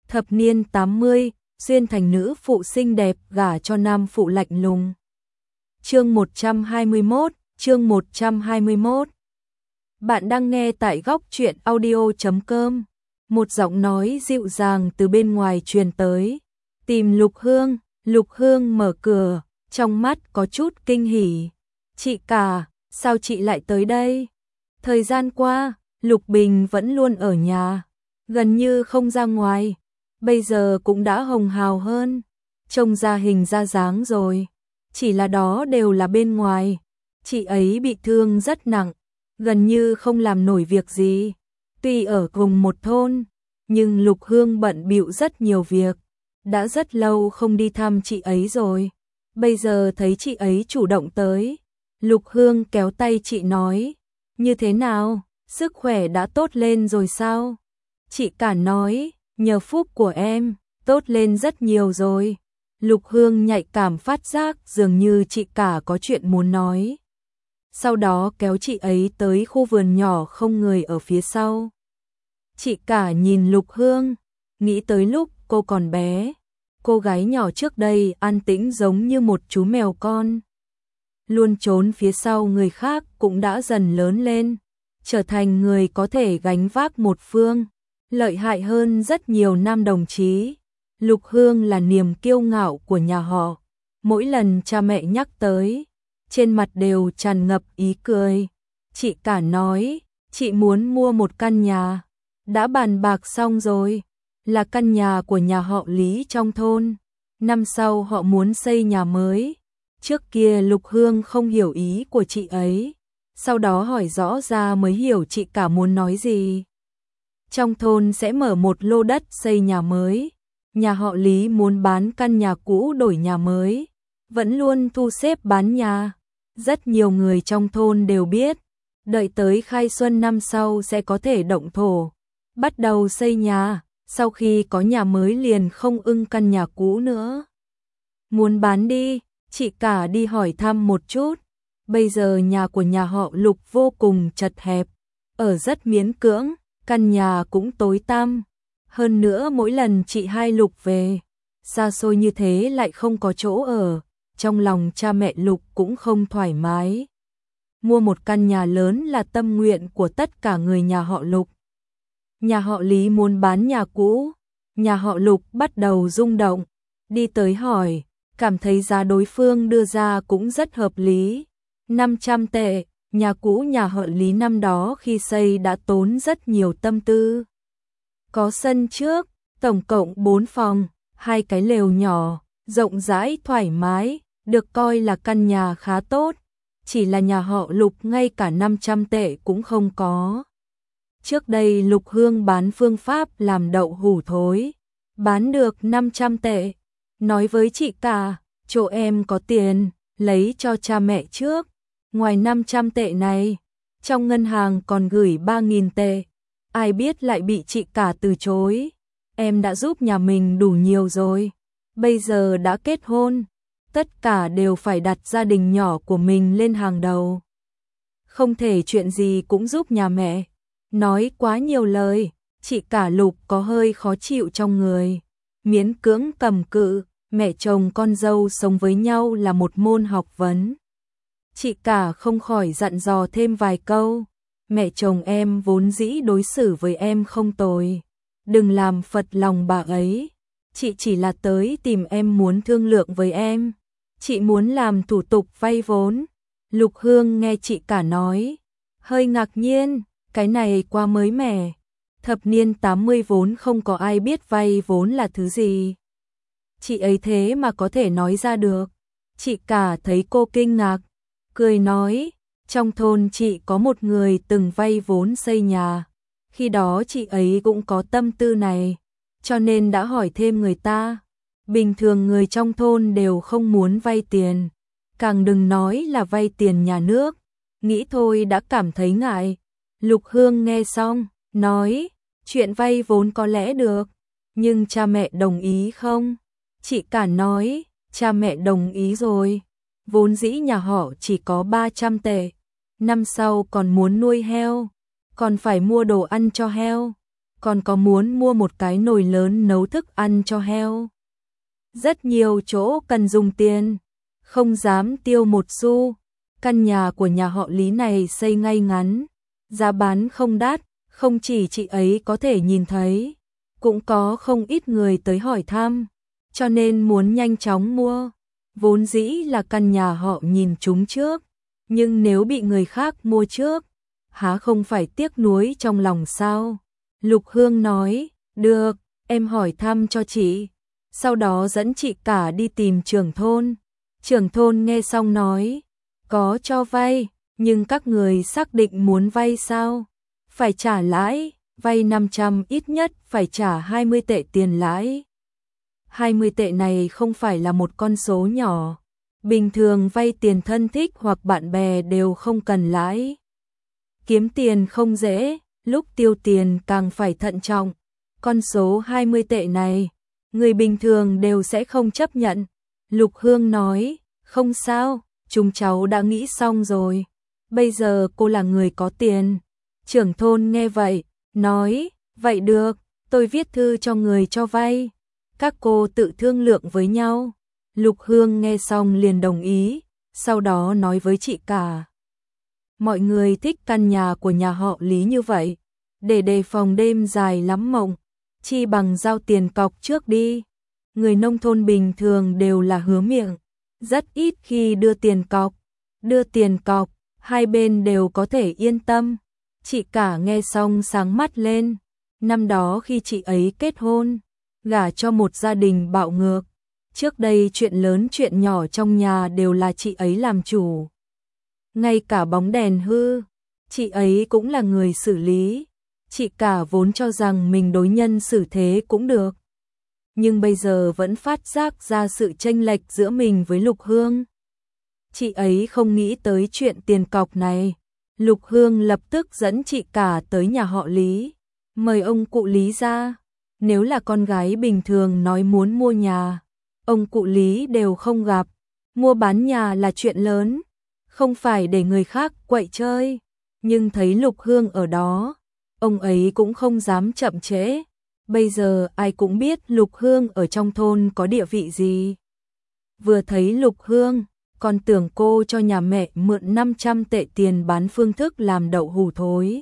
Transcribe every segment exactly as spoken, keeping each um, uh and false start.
Thập niên tám mươi, xuyên thành nữ phụ xinh đẹp gả cho nam phụ lạnh lùng. Chương một trăm hai mươi mốt, chương một trăm hai mươi mốt. Bạn đang nghe tại góc truyện audio chấm com. Một giọng nói dịu dàng từ bên ngoài truyền tới. Tìm Lục Hương. Lục Hương mở cửa, trong mắt có chút kinh hỉ. Chị cả, sao chị lại tới đây? Thời gian qua, Lục Bình vẫn luôn ở nhà, gần như không ra ngoài. Bây giờ cũng đã hồng hào hơn, trông ra hình ra dáng rồi. Chỉ là đó đều là bên ngoài. Chị ấy bị thương rất nặng, gần như không làm nổi việc gì. Tuy ở cùng một thôn, nhưng Lục Hương bận bịu rất nhiều việc. Đã rất lâu không đi thăm chị ấy rồi. Bây giờ thấy chị ấy chủ động tới, Lục Hương kéo tay chị nói, như thế nào, sức khỏe đã tốt lên rồi sao? Chị cả nói, nhờ phúc của em, tốt lên rất nhiều rồi. Lục Hương nhạy cảm phát giác dường như chị cả có chuyện muốn nói. Sau đó kéo chị ấy tới khu vườn nhỏ không người ở phía sau. Chị cả nhìn Lục Hương, nghĩ tới lúc cô còn bé, cô gái nhỏ trước đây an tĩnh giống như một chú mèo con, luôn trốn phía sau người khác, cũng đã dần lớn lên, trở thành người có thể gánh vác một phương, lợi hại hơn rất nhiều nam đồng chí. Lục Hương là niềm kiêu ngạo của nhà họ, mỗi lần cha mẹ nhắc tới, trên mặt đều tràn ngập ý cười. Chị cả nói, chị muốn mua một căn nhà, đã bàn bạc xong rồi, là căn nhà của nhà họ Lý trong thôn. Năm sau họ muốn xây nhà mới. Trước kia Lục Hương không hiểu ý của chị ấy, sau đó hỏi rõ ra mới hiểu chị cả muốn nói gì. Trong thôn sẽ mở một lô đất xây nhà mới. Nhà họ Lý muốn bán căn nhà cũ đổi nhà mới, vẫn luôn thu xếp bán nhà. Rất nhiều người trong thôn đều biết, đợi tới khai xuân năm sau sẽ có thể động thổ, bắt đầu xây nhà. Sau khi có nhà mới liền không ưng căn nhà cũ nữa, muốn bán đi. Chị cả đi hỏi thăm một chút. Bây giờ nhà của nhà họ Lục vô cùng chật hẹp, ở rất miễn cưỡng, căn nhà cũng tối tăm. Hơn nữa mỗi lần chị hai Lục về, xa xôi như thế lại không có chỗ ở, trong lòng cha mẹ Lục cũng không thoải mái. Mua một căn nhà lớn là tâm nguyện của tất cả người nhà họ Lục. Nhà họ Lý muốn bán nhà cũ, nhà họ Lục bắt đầu rung động, đi tới hỏi, cảm thấy giá đối phương đưa ra cũng rất hợp lý. năm trăm tệ, nhà cũ nhà họ Lý năm đó khi xây đã tốn rất nhiều tâm tư. Có sân trước, tổng cộng bốn phòng, hai cái lều nhỏ, rộng rãi thoải mái, được coi là căn nhà khá tốt. Chỉ là nhà họ Lục ngay cả năm trăm tệ cũng không có. Trước đây Lục Hương bán phương pháp làm đậu hủ thối, bán được năm trăm tệ. Nói với chị cả, chỗ em có tiền, lấy cho cha mẹ trước. Ngoài năm trăm tệ này, trong ngân hàng còn gửi ba nghìn tệ. Ai biết lại bị chị cả từ chối. Em đã giúp nhà mình đủ nhiều rồi. Bây giờ đã kết hôn, tất cả đều phải đặt gia đình nhỏ của mình lên hàng đầu. Không thể chuyện gì cũng giúp nhà mẹ. Nói quá nhiều lời, chị cả Lục có hơi khó chịu trong người. Miễn cưỡng cầm cự, mẹ chồng con dâu sống với nhau là một môn học vấn. Chị cả không khỏi dặn dò thêm vài câu. Mẹ chồng em vốn dĩ đối xử với em không tồi, đừng làm phật lòng bà ấy. Chị chỉ là tới tìm em muốn thương lượng với em. Chị muốn làm thủ tục vay vốn. Lục Hương nghe chị cả nói, hơi ngạc nhiên, cái này quá mới mẻ. Thập niên tám mươi vốn không có ai biết vay vốn là thứ gì. Chị ấy thế mà có thể nói ra được. Chị cả thấy cô kinh ngạc, cười nói, trong thôn chị có một người từng vay vốn xây nhà. Khi đó chị ấy cũng có tâm tư này, cho nên đã hỏi thêm người ta. Bình thường người trong thôn đều không muốn vay tiền, càng đừng nói là vay tiền nhà nước. Nghĩ thôi đã cảm thấy ngại. Lục Hương nghe xong, nói, chuyện vay vốn có lẽ được, nhưng cha mẹ đồng ý không? Chị cả nói, cha mẹ đồng ý rồi. Vốn dĩ nhà họ chỉ có ba trăm tệ, năm sau còn muốn nuôi heo, còn phải mua đồ ăn cho heo. còn có muốn mua một cái nồi lớn nấu thức ăn cho heo. Rất nhiều chỗ cần dùng tiền, không dám tiêu một xu. Căn nhà của nhà họ Lý này xây ngay ngắn, giá bán không đắt, không chỉ chị ấy có thể nhìn thấy, cũng có không ít người tới hỏi thăm, cho nên muốn nhanh chóng mua. Vốn dĩ là căn nhà họ nhìn chúng trước, nhưng nếu bị người khác mua trước, há không phải tiếc nuối trong lòng sao? Lục Hương nói, được, em hỏi thăm cho chị, sau đó dẫn chị cả đi tìm trưởng thôn. Trưởng thôn nghe xong nói, có cho vay, nhưng các người xác định muốn vay sao? Phải trả lãi, vay năm trăm ít nhất phải trả hai mươi tệ tiền lãi. hai mươi tệ này không phải là một con số nhỏ. Bình thường vay tiền thân thích hoặc bạn bè đều không cần lãi. Kiếm tiền không dễ, lúc tiêu tiền càng phải thận trọng. Con số hai mươi tệ này, người bình thường đều sẽ không chấp nhận. Lục Hương nói, không sao, chúng cháu đã nghĩ xong rồi. Bây giờ cô là người có tiền. Trưởng thôn nghe vậy, nói, vậy được, tôi viết thư cho người cho vay. Các cô tự thương lượng với nhau. Lục Hương nghe xong liền đồng ý, sau đó nói với chị cả. Mọi người thích căn nhà của nhà họ Lý như vậy, để đề phòng đêm dài lắm mộng, chi bằng giao tiền cọc trước đi. Người nông thôn bình thường đều là hứa miệng, rất ít khi đưa tiền cọc. Đưa tiền cọc, hai bên đều có thể yên tâm. Chị cả nghe xong sáng mắt lên. Năm đó khi chị ấy kết hôn, gả cho một gia đình bạo ngược. Trước đây chuyện lớn chuyện nhỏ trong nhà đều là chị ấy làm chủ. Ngay cả bóng đèn hư, chị ấy cũng là người xử lý. Chị cả vốn cho rằng mình đối nhân xử thế cũng được. Nhưng bây giờ vẫn phát giác ra sự chênh lệch giữa mình với Lục Hương. Chị ấy không nghĩ tới chuyện tiền cọc này. Lục Hương lập tức dẫn chị cả tới nhà họ Lý, mời ông cụ Lý ra. Nếu là con gái bình thường nói muốn mua nhà, ông cụ Lý đều không gặp. Mua bán nhà là chuyện lớn, không phải để người khác quậy chơi. Nhưng thấy Lục Hương ở đó, ông ấy cũng không dám chậm trễ. Bây giờ ai cũng biết Lục Hương ở trong thôn có địa vị gì. Vừa thấy Lục Hương, còn tưởng cô cho nhà mẹ mượn năm trăm tệ tiền bán phương thức làm đậu hủ thối.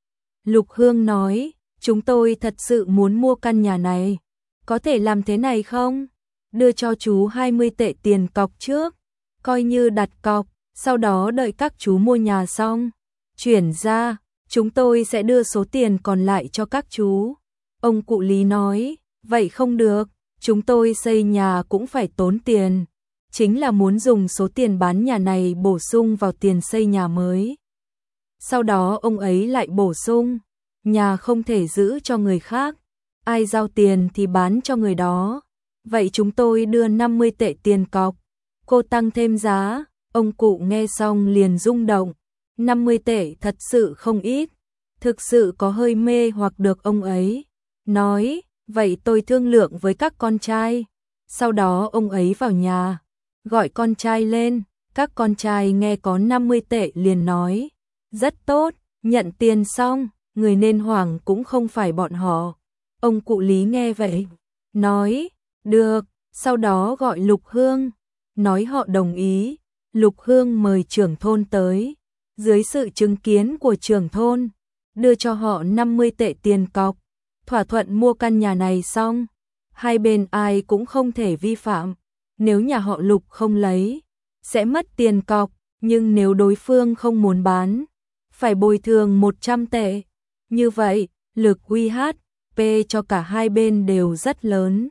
Lục Hương nói, chúng tôi thật sự muốn mua căn nhà này. Có thể làm thế này không? Đưa cho chú hai mươi tệ tiền cọc trước, coi như đặt cọc, sau đó đợi các chú mua nhà xong, chuyển ra, chúng tôi sẽ đưa số tiền còn lại cho các chú. Ông cụ Lý nói, vậy không được, chúng tôi xây nhà cũng phải tốn tiền. Chính là muốn dùng số tiền bán nhà này bổ sung vào tiền xây nhà mới. Sau đó ông ấy lại bổ sung, nhà không thể giữ cho người khác, ai giao tiền thì bán cho người đó. Vậy chúng tôi đưa năm mươi tệ tiền cọc, cô tăng thêm giá. Ông cụ nghe xong liền rung động, năm mươi tệ thật sự không ít, thực sự có hơi mê hoặc được ông ấy. Nói, vậy tôi thương lượng với các con trai. Sau đó ông ấy vào nhà, gọi con trai lên, các con trai nghe có năm mươi tệ liền nói, rất tốt, nhận tiền xong, người nên hoảng cũng không phải bọn họ. Ông cụ Lý nghe vậy, nói, được, sau đó gọi Lục Hương, nói họ đồng ý. Lục Hương mời trưởng thôn tới, dưới sự chứng kiến của trưởng thôn, đưa cho họ năm mươi tệ tiền cọc, thỏa thuận mua căn nhà này xong. Hai bên ai cũng không thể vi phạm, nếu nhà họ Lục không lấy, sẽ mất tiền cọc, nhưng nếu đối phương không muốn bán, phải bồi thường một trăm tệ. Như vậy, lực uy hiếp cho cả hai bên đều rất lớn.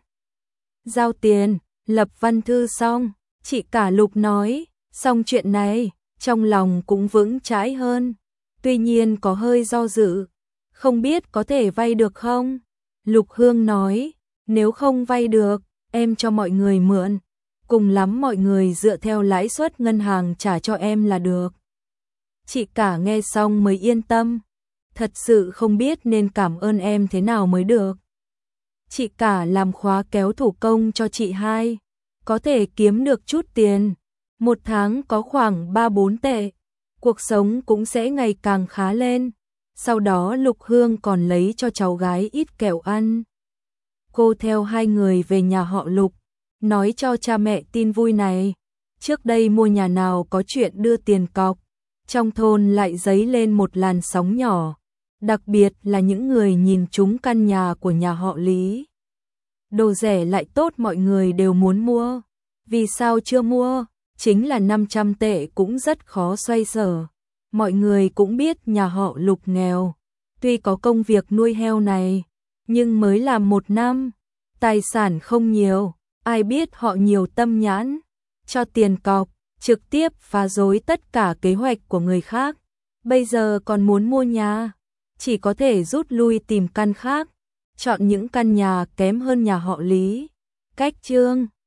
Giao tiền, lập văn thư xong, chị cả Lục nói, xong chuyện này, trong lòng cũng vững chãi hơn. Tuy nhiên có hơi do dự, không biết có thể vay được không? Lục Hương nói, nếu không vay được, em cho mọi người mượn, cùng lắm mọi người dựa theo lãi suất ngân hàng trả cho em là được. Chị cả nghe xong mới yên tâm, thật sự không biết nên cảm ơn em thế nào mới được. Chị cả làm khóa kéo thủ công cho chị hai, có thể kiếm được chút tiền, một tháng có khoảng ba bốn tệ, cuộc sống cũng sẽ ngày càng khá lên. Sau đó Lục Hương còn lấy cho cháu gái ít kẹo ăn. Cô theo hai người về nhà họ Lục, nói cho cha mẹ tin vui này. Trước đây mua nhà nào có chuyện đưa tiền cọc, trong thôn lại dấy lên một làn sóng nhỏ, đặc biệt là những người nhìn trúng căn nhà của nhà họ Lý. Đồ rẻ lại tốt mọi người đều muốn mua. Vì sao chưa mua? Chính là năm trăm tệ cũng rất khó xoay sở. Mọi người cũng biết nhà họ Lục nghèo, tuy có công việc nuôi heo này, nhưng mới làm một năm, tài sản không nhiều, ai biết họ nhiều tâm nhãn, cho tiền cọc, trực tiếp phá rối tất cả kế hoạch của người khác. Bây giờ còn muốn mua nhà, chỉ có thể rút lui tìm căn khác, chọn những căn nhà kém hơn nhà họ Lý. Cách chương